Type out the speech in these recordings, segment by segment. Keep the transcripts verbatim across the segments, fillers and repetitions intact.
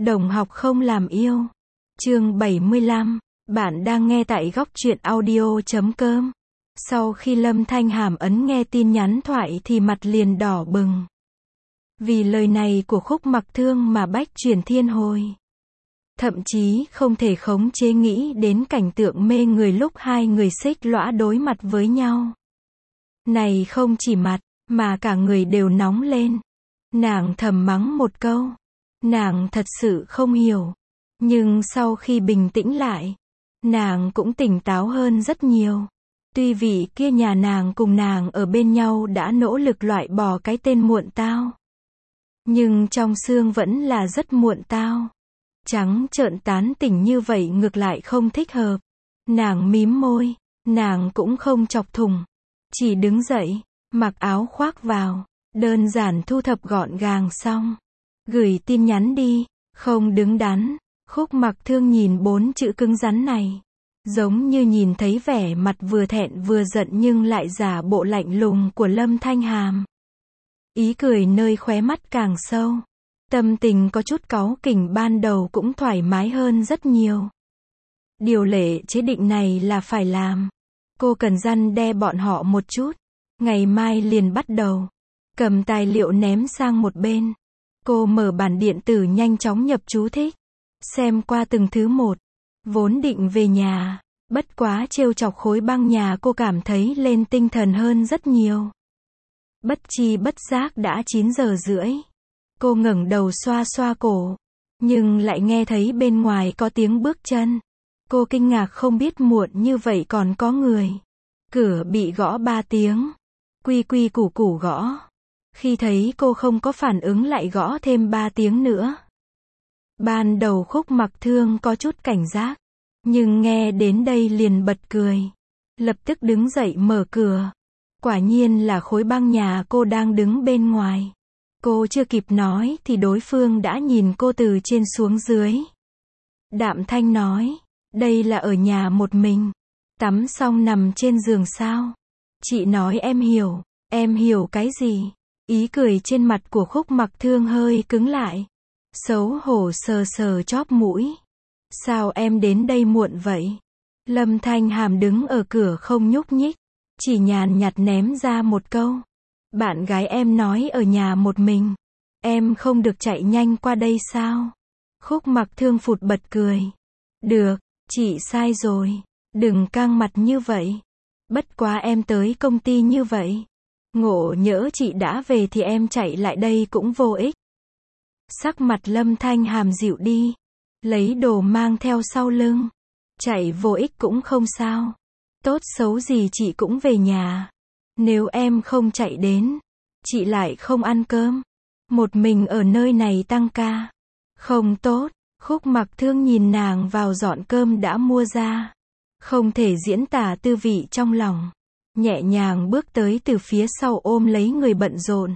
Đồng học không làm yêu. Chương bảy mươi lăm. Bạn đang nghe tại góc truyện audio chấm com. Sau khi Lâm Thanh Hàm ấn nghe tin nhắn thoại thì mặt liền đỏ bừng. Vì lời này của Khúc Mặc Thương mà bách chuyển thiên hồi. Thậm chí không thể khống chế nghĩ đến cảnh tượng mê người lúc hai người xích lõa đối mặt với nhau. Này không chỉ mặt, mà cả người đều nóng lên. Nàng thầm mắng một câu. Nàng thật sự không hiểu. Nhưng sau khi bình tĩnh lại, nàng cũng tỉnh táo hơn rất nhiều. Tuy vị kia nhà nàng cùng nàng ở bên nhau đã nỗ lực loại bỏ cái tên muộn tao. Nhưng trong xương vẫn là rất muộn tao. Trắng trợn tán tỉnh như vậy ngược lại không thích hợp. Nàng mím môi, nàng cũng không chọc thủng. Chỉ đứng dậy, mặc áo khoác vào, đơn giản thu thập gọn gàng xong. Gửi tin nhắn đi, không đứng đắn. Khúc Mặc Thương nhìn bốn chữ cứng rắn này. Giống như nhìn thấy vẻ mặt vừa thẹn vừa giận nhưng lại giả bộ lạnh lùng của Lâm Thanh Hàm. Ý cười nơi khóe mắt càng sâu. Tâm tình có chút cáu kỉnh ban đầu cũng thoải mái hơn rất nhiều. Điều lệ chế định này là phải làm. Cô cần răn đe bọn họ một chút. Ngày mai liền bắt đầu. Cầm tài liệu ném sang một bên. Cô mở bản điện tử nhanh chóng nhập chú thích. Xem qua từng thứ một. Vốn định về nhà. Bất quá trêu chọc khối băng nhà cô cảm thấy lên tinh thần hơn rất nhiều. Bất chi bất giác đã chín giờ rưỡi. Cô ngẩng đầu xoa xoa cổ. Nhưng lại nghe thấy bên ngoài có tiếng bước chân. Cô kinh ngạc không biết muộn như vậy còn có người. Cửa bị gõ ba tiếng. Quy quy củ củ gõ. Khi thấy cô không có phản ứng lại gõ thêm ba tiếng nữa. Ban đầu Khúc Mặc Thương có chút cảnh giác. Nhưng nghe đến đây liền bật cười. Lập tức đứng dậy mở cửa. Quả nhiên là khối băng nhà cô đang đứng bên ngoài. Cô chưa kịp nói thì đối phương đã nhìn cô từ trên xuống dưới. Đạm thanh nói. Đây là ở nhà một mình. Tắm xong nằm trên giường sao? Chị nói em hiểu. Em hiểu cái gì? Ý cười trên mặt của Khúc Mặc Thương hơi cứng lại. Xấu hổ sờ sờ chóp mũi. Sao em đến đây muộn vậy? Lâm Thanh Hàm đứng ở cửa không nhúc nhích. Chỉ nhàn nhạt ném ra một câu. Bạn gái em nói ở nhà một mình. Em không được chạy nhanh qua đây sao? Khúc Mặc Thương phụt bật cười. Được, chị sai rồi. Đừng căng mặt như vậy. Bất quá em tới công ty như vậy. Ngộ nhỡ chị đã về thì em chạy lại đây cũng vô ích. Sắc mặt Lâm Thanh Hàm dịu đi. Lấy đồ mang theo sau lưng. Chạy vô ích cũng không sao. Tốt xấu gì chị cũng về nhà. Nếu em không chạy đến, chị lại không ăn cơm. Một mình ở nơi này tăng ca. Không tốt. Khúc Mặc Thương nhìn nàng vào dọn cơm đã mua ra. Không thể diễn tả tư vị trong lòng. Nhẹ nhàng bước tới từ phía sau ôm lấy người bận rộn.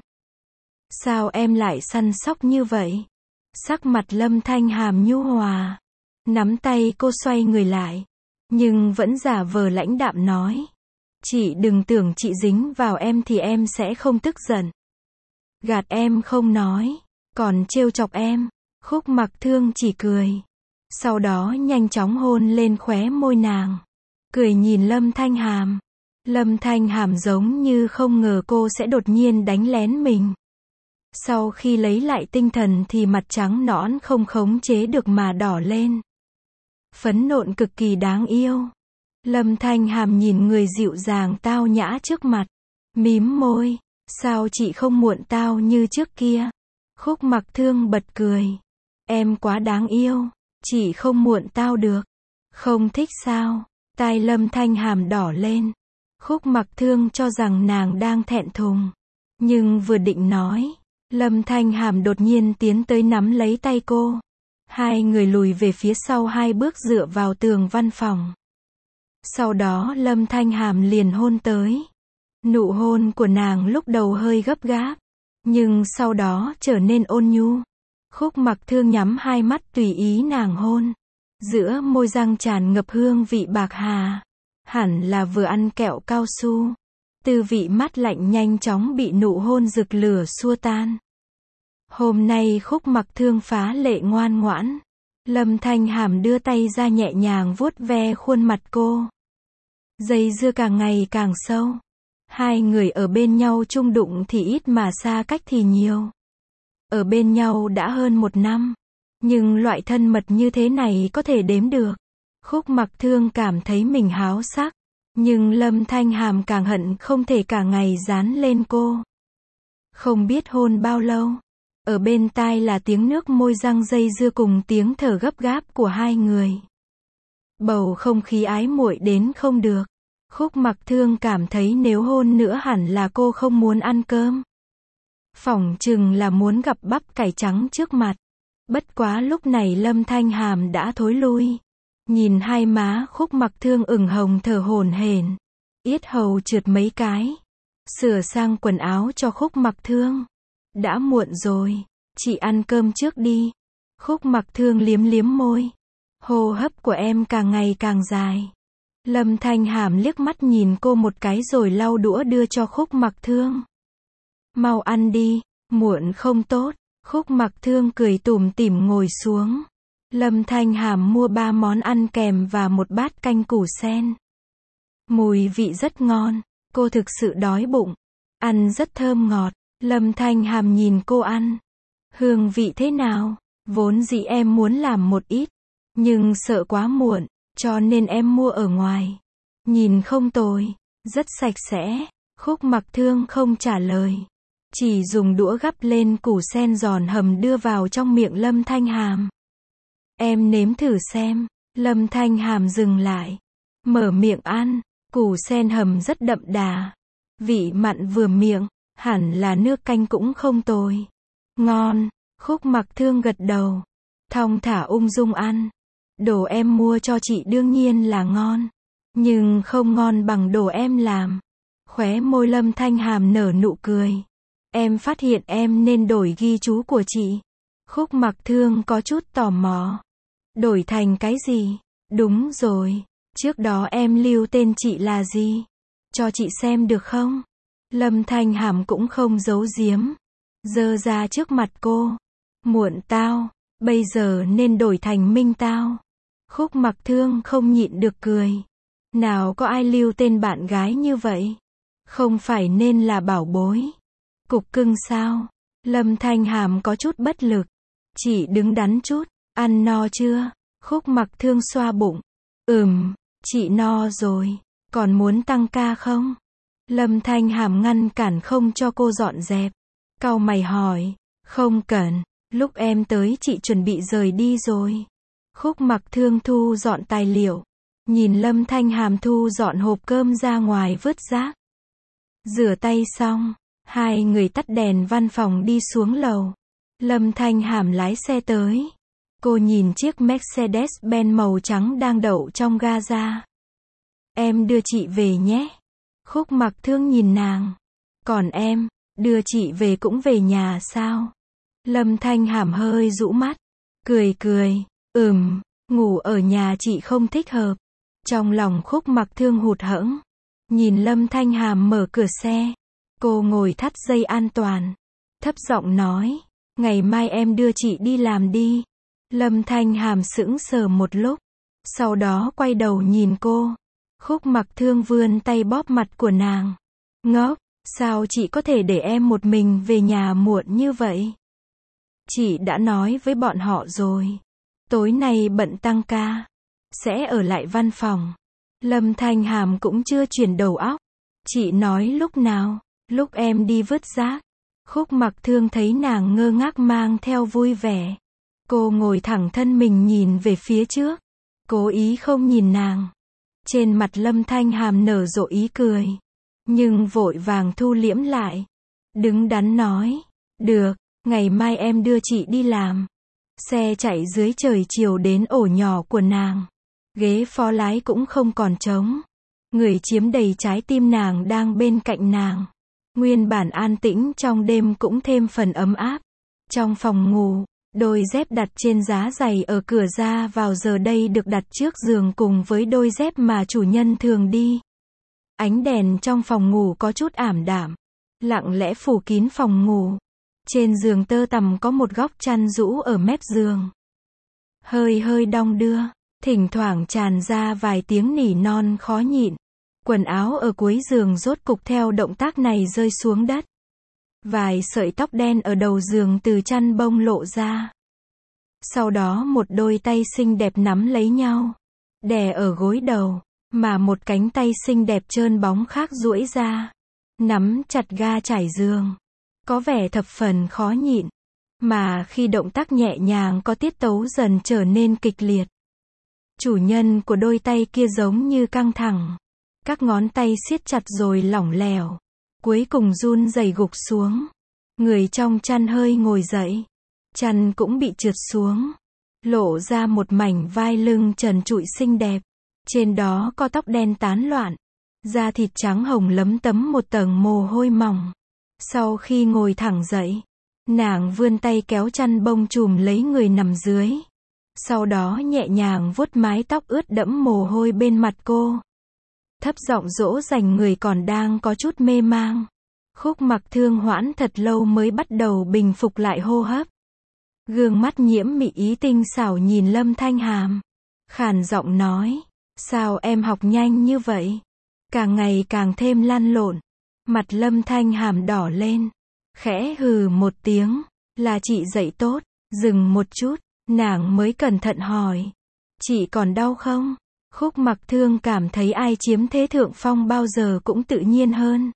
Sao em lại săn sóc như vậy? Sắc mặt Lâm Thanh Hàm nhu hòa. Nắm tay cô xoay người lại. Nhưng vẫn giả vờ lãnh đạm nói. Chị đừng tưởng chị dính vào em thì em sẽ không tức giận. Gạt em không nói. Còn trêu chọc em. Khúc Mặc Thương chỉ cười. Sau đó nhanh chóng hôn lên khóe môi nàng. Cười nhìn Lâm Thanh Hàm. Lâm Thanh Hàm giống như không ngờ cô sẽ đột nhiên đánh lén mình. Sau khi lấy lại tinh thần thì mặt trắng nõn không khống chế được mà đỏ lên. Phấn nộn cực kỳ đáng yêu. Lâm Thanh Hàm nhìn người dịu dàng tao nhã trước mặt. Mím môi. Sao chị không muộn tao như trước kia? Khúc Mặc Thương bật cười. Em quá đáng yêu. Chị không muộn tao được. Không thích sao? Tai Lâm Thanh Hàm đỏ lên. Khúc Mặc Thương cho rằng nàng đang thẹn thùng. Nhưng vừa định nói. Lâm Thanh Hàm đột nhiên tiến tới nắm lấy tay cô. Hai người lùi về phía sau hai bước dựa vào tường văn phòng. Sau đó Lâm Thanh Hàm liền hôn tới. Nụ hôn của nàng lúc đầu hơi gấp gáp. Nhưng sau đó trở nên ôn nhu. Khúc Mặc Thương nhắm hai mắt tùy ý nàng hôn. Giữa môi răng tràn ngập hương vị bạc hà. Hẳn là vừa ăn kẹo cao su. Tư vị mát lạnh nhanh chóng bị nụ hôn rực lửa xua tan. Hôm nay Khúc Mặc Thương phá lệ ngoan ngoãn. Lâm Thanh Hàm đưa tay ra nhẹ nhàng vuốt ve khuôn mặt cô. Dây dưa càng ngày càng sâu. Hai người ở bên nhau chung đụng thì ít mà xa cách thì nhiều. Ở bên nhau đã hơn một năm. Nhưng loại thân mật như thế này có thể đếm được. Khúc Mặc Thương cảm thấy mình háo sắc. Nhưng Lâm Thanh Hàm càng hận không thể cả ngày dán lên cô. Không biết hôn bao lâu. Ở bên tai là tiếng nước môi răng dây dưa cùng tiếng thở gấp gáp của hai người. Bầu không khí ái muội đến không được. Khúc Mặc Thương cảm thấy nếu hôn nữa hẳn là cô không muốn ăn cơm. Phỏng chừng là muốn gặp bắp cải trắng trước mặt. Bất quá lúc này Lâm Thanh Hàm đã thối lui. Nhìn hai má Khúc Mặc Thương ửng hồng thở hổn hển. Yết hầu trượt mấy cái. Sửa sang quần áo cho Khúc Mặc Thương. Đã muộn rồi, chị ăn cơm trước đi. Khúc Mặc Thương liếm liếm môi. Hô hấp của em càng ngày càng dài. Lâm Thanh Hàm liếc mắt nhìn cô một cái rồi lau đũa đưa cho Khúc Mặc Thương. Mau ăn đi, muộn không tốt. Khúc Mặc Thương cười tủm tỉm ngồi xuống. Lâm Thanh Hàm mua ba món ăn kèm và một bát canh củ sen. Mùi vị rất ngon, cô thực sự đói bụng. Ăn rất thơm ngọt. Lâm Thanh Hàm nhìn cô ăn. Hương vị thế nào? Vốn dĩ em muốn làm một ít. Nhưng sợ quá muộn, cho nên em mua ở ngoài. Nhìn không tồi, rất sạch sẽ. Khúc Mặc Thương không trả lời. Chỉ dùng đũa gắp lên củ sen giòn hầm đưa vào trong miệng Lâm Thanh Hàm. Em nếm thử xem. Lâm Thanh Hàm dừng lại. Mở miệng ăn. Củ sen hầm rất đậm đà. Vị mặn vừa miệng. Hẳn là nước canh cũng không tồi. Ngon. Khúc Mặc Thương gật đầu. Thong thả ung dung ăn. Đồ em mua cho chị đương nhiên là ngon. Nhưng không ngon bằng đồ em làm. Khóe môi Lâm Thanh Hàm nở nụ cười. Em phát hiện em nên đổi ghi chú của chị. Khúc Mặc Thương có chút tò mò. Đổi thành cái gì? Đúng rồi. Trước đó em lưu tên chị là gì? Cho chị xem được không? Lâm Thanh Hàm cũng không giấu giếm. Giơ ra trước mặt cô. Muộn tao. Bây giờ nên đổi thành Minh tao. Khúc Mặc Thương không nhịn được cười. Nào có ai lưu tên bạn gái như vậy? Không phải nên là Bảo Bối. Cục cưng sao? Lâm Thanh Hàm có chút bất lực. Chị đứng đắn chút. Ăn no chưa? Khúc Mặc Thương xoa bụng. Ừm, chị no rồi. Còn muốn tăng ca không? Lâm Thanh Hàm ngăn cản không cho cô dọn dẹp. Cau mày hỏi. Không cần. Lúc em tới chị chuẩn bị rời đi rồi. Khúc Mặc Thương thu dọn tài liệu. Nhìn Lâm Thanh Hàm thu dọn hộp cơm ra ngoài vứt rác. Rửa tay xong. Hai người tắt đèn văn phòng đi xuống lầu. Lâm Thanh Hàm lái xe tới. Cô nhìn chiếc Mercedes-Benz màu trắng đang đậu trong ga-ra. Em đưa chị về nhé. Khúc Mặc Thương nhìn nàng. Còn em, đưa chị về cũng về nhà sao? Lâm Thanh Hàm hơi rũ mắt. Cười cười. Ừm, ngủ ở nhà chị không thích hợp. Trong lòng Khúc Mặc Thương hụt hẫng. Nhìn Lâm Thanh Hàm mở cửa xe. Cô ngồi thắt dây an toàn. Thấp giọng nói. Ngày mai em đưa chị đi làm đi. Lâm Thanh Hàm sững sờ một lúc. Sau đó quay đầu nhìn cô. Khúc Mặc Thương vươn tay bóp mặt của nàng. Ngốc, sao chị có thể để em một mình về nhà muộn như vậy? Chị đã nói với bọn họ rồi. Tối nay bận tăng ca. Sẽ ở lại văn phòng. Lâm Thanh Hàm cũng chưa chuyển đầu óc. Chị nói lúc nào? Lúc em đi vứt rác. Khúc Mặc Thương thấy nàng ngơ ngác mang theo vui vẻ. Cô ngồi thẳng thân mình nhìn về phía trước. Cố ý không nhìn nàng. Trên mặt Lâm Thanh Hàm nở rộ ý cười. Nhưng vội vàng thu liễm lại. Đứng đắn nói. Được, ngày mai em đưa chị đi làm. Xe chạy dưới trời chiều đến ổ nhỏ của nàng. Ghế phó lái cũng không còn trống. Người chiếm đầy trái tim nàng đang bên cạnh nàng. Nguyên bản an tĩnh trong đêm cũng thêm phần ấm áp. Trong phòng ngủ, đôi dép đặt trên giá giày ở cửa ra vào giờ đây được đặt trước giường cùng với đôi dép mà chủ nhân thường đi. Ánh đèn trong phòng ngủ có chút ảm đạm, lặng lẽ phủ kín phòng ngủ. Trên giường tơ tằm có một góc chăn rũ ở mép giường. Hơi hơi đong đưa, thỉnh thoảng tràn ra vài tiếng nỉ non khó nhịn. Quần áo ở cuối giường rốt cục theo động tác này rơi xuống đất. Vài sợi tóc đen ở đầu giường từ chăn bông lộ ra. Sau đó một đôi tay xinh đẹp nắm lấy nhau, đè ở gối đầu, mà một cánh tay xinh đẹp trơn bóng khác duỗi ra, nắm chặt ga trải giường. Có vẻ thập phần khó nhịn, mà khi động tác nhẹ nhàng có tiết tấu dần trở nên kịch liệt. Chủ nhân của đôi tay kia giống như căng thẳng. Các ngón tay siết chặt rồi lỏng lẻo. Cuối cùng run rẩy gục xuống. Người trong chăn hơi ngồi dậy. Chăn cũng bị trượt xuống. Lộ ra một mảnh vai lưng trần trụi xinh đẹp. Trên đó có tóc đen tán loạn. Da thịt trắng hồng lấm tấm một tầng mồ hôi mỏng. Sau khi ngồi thẳng dậy, nàng vươn tay kéo chăn bông trùm lấy người nằm dưới. Sau đó nhẹ nhàng vuốt mái tóc ướt đẫm mồ hôi bên mặt cô. Thấp giọng dỗ dành người còn đang có chút mê mang. Khúc Mặc Thương hoãn thật lâu mới bắt đầu bình phục lại hô hấp. Gương mắt nhiễm mị ý tinh xảo nhìn Lâm Thanh Hàm. Khàn giọng nói, sao em học nhanh như vậy? Càng ngày càng thêm lăn lộn. Mặt Lâm Thanh Hàm đỏ lên. Khẽ hừ một tiếng, là chị dạy tốt. Dừng một chút, nàng mới cẩn thận hỏi. Chị còn đau không? Khúc Mặc Thương cảm thấy ai chiếm thế thượng phong bao giờ cũng tự nhiên hơn.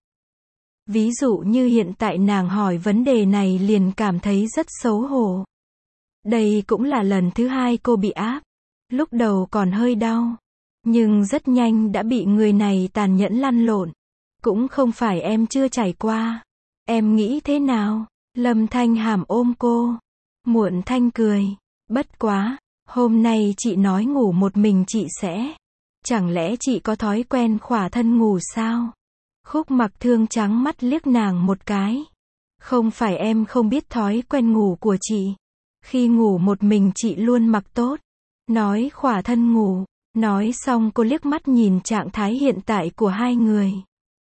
Ví dụ như hiện tại nàng hỏi vấn đề này liền cảm thấy rất xấu hổ. Đây cũng là lần thứ hai cô bị áp. Lúc đầu còn hơi đau, nhưng rất nhanh đã bị người này tàn nhẫn lăn lộn. Cũng không phải em chưa trải qua. Em nghĩ thế nào? Lâm Thanh Hàm ôm cô. Muộn thanh cười. Bất quá, hôm nay chị nói ngủ một mình chị sẽ. Chẳng lẽ chị có thói quen khỏa thân ngủ sao? Khúc Mặc Thương trắng mắt liếc nàng một cái. Không phải em không biết thói quen ngủ của chị. Khi ngủ một mình chị luôn mặc tốt. Nói khỏa thân ngủ. Nói xong cô liếc mắt nhìn trạng thái hiện tại của hai người.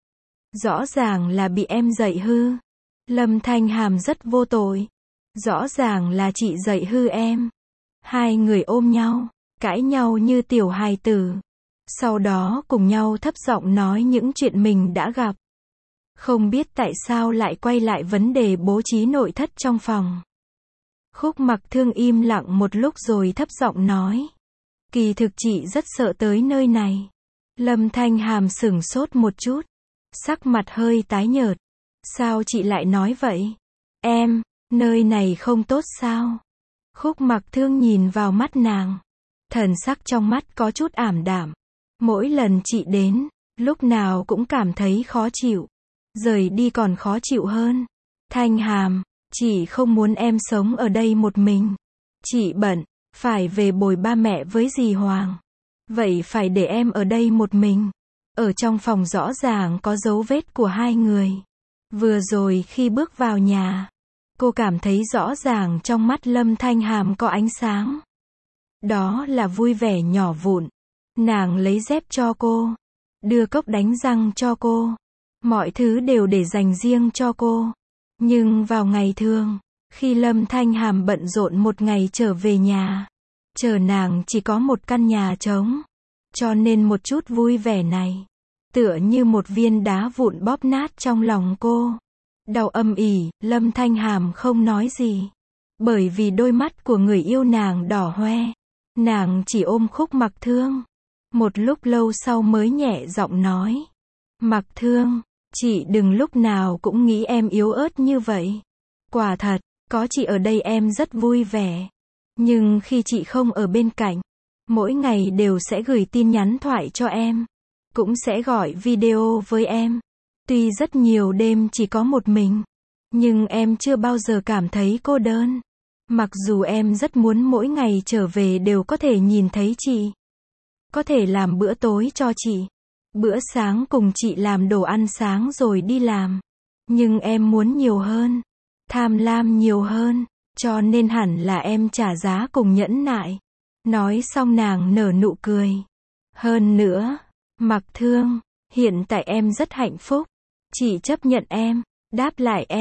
Rõ ràng là bị em dạy hư. Lâm Thanh Hàm rất vô tội. Rõ ràng là chị dạy hư em. Hai người ôm nhau, cãi nhau như tiểu hài tử. Sau đó cùng nhau thấp giọng nói những chuyện mình đã gặp. Không biết tại sao lại quay lại vấn đề bố trí nội thất trong phòng. Khúc Mặc Thương im lặng một lúc rồi thấp giọng nói. Kỳ thực chị rất sợ tới nơi này. Lâm Thanh Hàm sửng sốt một chút. Sắc mặt hơi tái nhợt. Sao chị lại nói vậy? Em, nơi này không tốt sao? Khúc Mặc Thương nhìn vào mắt nàng. Thần sắc trong mắt có chút ảm đạm. Mỗi lần chị đến, lúc nào cũng cảm thấy khó chịu. Rời đi còn khó chịu hơn. Thanh Hàm, chị không muốn em sống ở đây một mình. Chị bận, phải về bồi ba mẹ với dì Hoàng. Vậy phải để em ở đây một mình. Ở trong phòng rõ ràng có dấu vết của hai người. Vừa rồi khi bước vào nhà, cô cảm thấy rõ ràng trong mắt Lâm Thanh Hàm có ánh sáng. Đó là vui vẻ nhỏ vụn. Nàng lấy dép cho cô. Đưa cốc đánh răng cho cô. Mọi thứ đều để dành riêng cho cô. Nhưng vào ngày thường, khi Lâm Thanh Hàm bận rộn một ngày trở về nhà, chờ nàng chỉ có một căn nhà trống. Cho nên một chút vui vẻ này, tựa như một viên đá vụn bóp nát trong lòng cô. Đau âm ỉ, Lâm Thanh Hàm không nói gì. Bởi vì đôi mắt của người yêu nàng đỏ hoe. Nàng chỉ ôm Khúc Mặc Thương. Một lúc lâu sau mới nhẹ giọng nói. Mặc Thương, chị đừng lúc nào cũng nghĩ em yếu ớt như vậy. Quả thật, có chị ở đây em rất vui vẻ. Nhưng khi chị không ở bên cạnh, mỗi ngày đều sẽ gửi tin nhắn thoại cho em. Cũng sẽ gọi video với em. Tuy rất nhiều đêm chỉ có một mình, nhưng em chưa bao giờ cảm thấy cô đơn. Mặc dù em rất muốn mỗi ngày trở về đều có thể nhìn thấy chị. Có thể làm bữa tối cho chị. Bữa sáng cùng chị làm đồ ăn sáng rồi đi làm. Nhưng em muốn nhiều hơn. Tham lam nhiều hơn. Cho nên hẳn là em trả giá cùng nhẫn nại. Nói xong nàng nở nụ cười. Hơn nữa, Mặc Thương, hiện tại em rất hạnh phúc. Chị chấp nhận em, đáp lại em.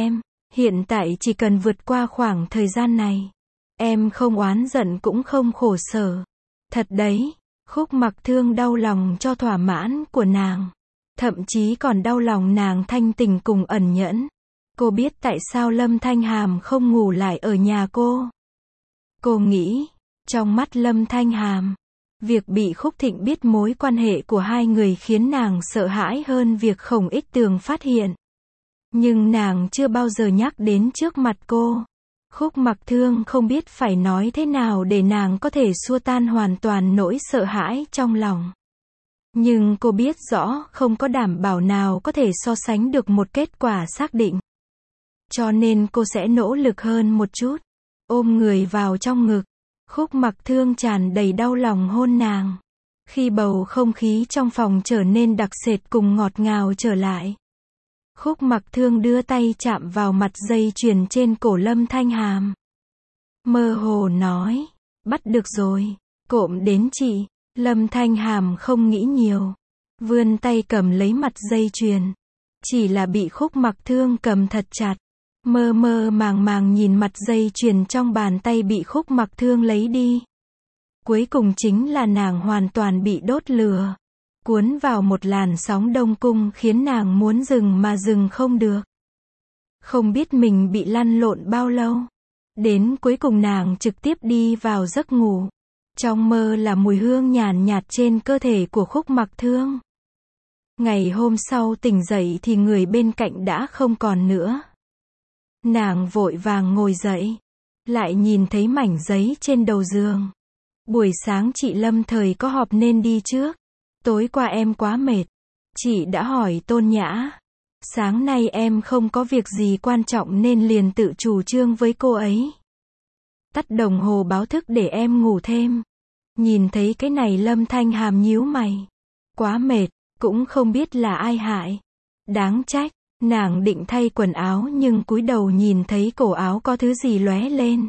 Hiện tại chỉ cần vượt qua khoảng thời gian này. Em không oán giận cũng không khổ sở. Thật đấy, Khúc Mặc Thương đau lòng cho thỏa mãn của nàng. Thậm chí còn đau lòng nàng thanh tình cùng ẩn nhẫn. Cô biết tại sao Lâm Thanh Hàm không ngủ lại ở nhà cô. Cô nghĩ, trong mắt Lâm Thanh Hàm, việc bị Khúc Thịnh biết mối quan hệ của hai người khiến nàng sợ hãi hơn việc Khổng Ích Tường phát hiện. Nhưng nàng chưa bao giờ nhắc đến trước mặt cô. Khúc Mặc Thương không biết phải nói thế nào để nàng có thể xua tan hoàn toàn nỗi sợ hãi trong lòng. Nhưng cô biết rõ không có đảm bảo nào có thể so sánh được một kết quả xác định. Cho nên cô sẽ nỗ lực hơn một chút. Ôm người vào trong ngực. Khúc Mặc Thương tràn đầy đau lòng hôn nàng. Khi bầu không khí trong phòng trở nên đặc sệt cùng ngọt ngào trở lại. Khúc Mặc Thương đưa tay chạm vào mặt dây chuyền trên cổ Lâm Thanh Hàm. Mơ hồ nói, bắt được rồi, cộm đến chị. Lâm Thanh Hàm không nghĩ nhiều. Vươn tay cầm lấy mặt dây chuyền. Chỉ là bị Khúc Mặc Thương cầm thật chặt. Mơ mơ màng màng nhìn mặt dây chuyền trong bàn tay bị Khúc Mặc Thương lấy đi. Cuối cùng chính là nàng hoàn toàn bị đốt lửa. Cuốn vào một làn sóng đông cung khiến nàng muốn dừng mà dừng không được. Không biết mình bị lăn lộn bao lâu. Đến cuối cùng nàng trực tiếp đi vào giấc ngủ. Trong mơ là mùi hương nhàn nhạt trên cơ thể của Khúc Mặc Thương. Ngày hôm sau tỉnh dậy thì người bên cạnh đã không còn nữa. Nàng vội vàng ngồi dậy. Lại nhìn thấy mảnh giấy trên đầu giường. Buổi sáng chị Lâm Thời có họp nên đi trước. Tối qua em quá mệt. Chị đã hỏi Tôn Nhã. Sáng nay em không có việc gì quan trọng nên liền tự chủ trương với cô ấy. Tắt đồng hồ báo thức để em ngủ thêm. Nhìn thấy cái này Lâm Thanh Hàm nhíu mày. Quá mệt, cũng không biết là ai hại. Đáng trách, nàng định thay quần áo nhưng cúi đầu nhìn thấy cổ áo có thứ gì lóe lên.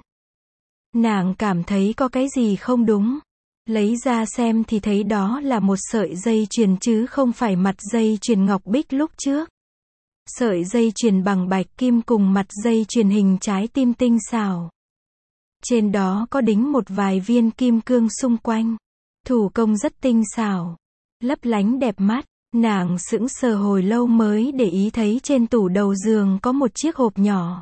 Nàng cảm thấy có cái gì không đúng. Lấy ra xem thì thấy đó là một sợi dây chuyền chứ không phải mặt dây chuyền ngọc bích lúc trước. Sợi dây chuyền bằng bạch kim cùng mặt dây chuyền hình trái tim tinh xảo. Trên đó có đính một vài viên kim cương xung quanh. Thủ công rất tinh xảo. Lấp lánh đẹp mắt. Nàng sững sờ hồi lâu mới để ý thấy trên tủ đầu giường có một chiếc hộp nhỏ.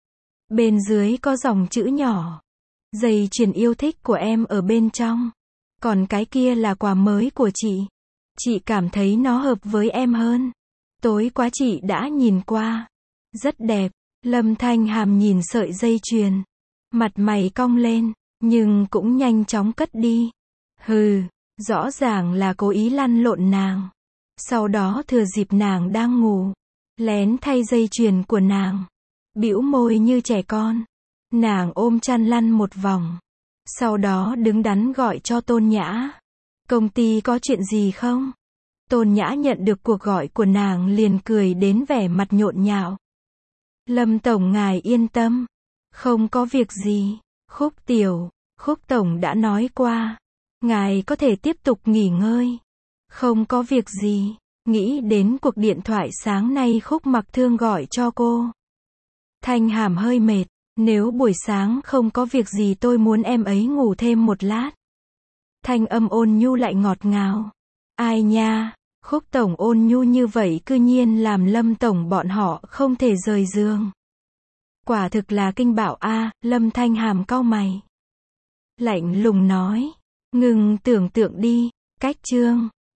Bên dưới có dòng chữ nhỏ. Dây chuyền yêu thích của em ở bên trong. Còn cái kia là quà mới của chị. Chị cảm thấy nó hợp với em hơn. Tối qua chị đã nhìn qua. Rất đẹp. Lâm Thanh Hàm nhìn sợi dây chuyền. Mặt mày cong lên. Nhưng cũng nhanh chóng cất đi. Hừ. Rõ ràng là cố ý lăn lộn nàng. Sau đó thừa dịp nàng đang ngủ. Lén thay dây chuyền của nàng. Bĩu môi như trẻ con. Nàng ôm chăn lăn một vòng. Sau đó đứng đắn gọi cho Tôn Nhã. Công ty có chuyện gì không? Tôn Nhã nhận được cuộc gọi của nàng liền cười đến vẻ mặt nhộn nhạo. Lâm Tổng ngài yên tâm. Không có việc gì. Khúc Tiểu, Khúc Tổng đã nói qua. Ngài có thể tiếp tục nghỉ ngơi. Không có việc gì. Nghĩ đến cuộc điện thoại sáng nay Khúc Mặc Thương gọi cho cô. Thanh Hàm hơi mệt. Nếu buổi sáng không có việc gì tôi muốn em ấy ngủ thêm một lát. Thanh âm ôn nhu lại ngọt ngào. Ai nha, Khúc Tổng ôn nhu như vậy cư nhiên làm Lâm Tổng bọn họ không thể rời giường. Quả thực là kinh bạo a. Lâm Thanh Hàm cau mày. Lạnh lùng nói. Ngừng tưởng tượng đi, cách chương.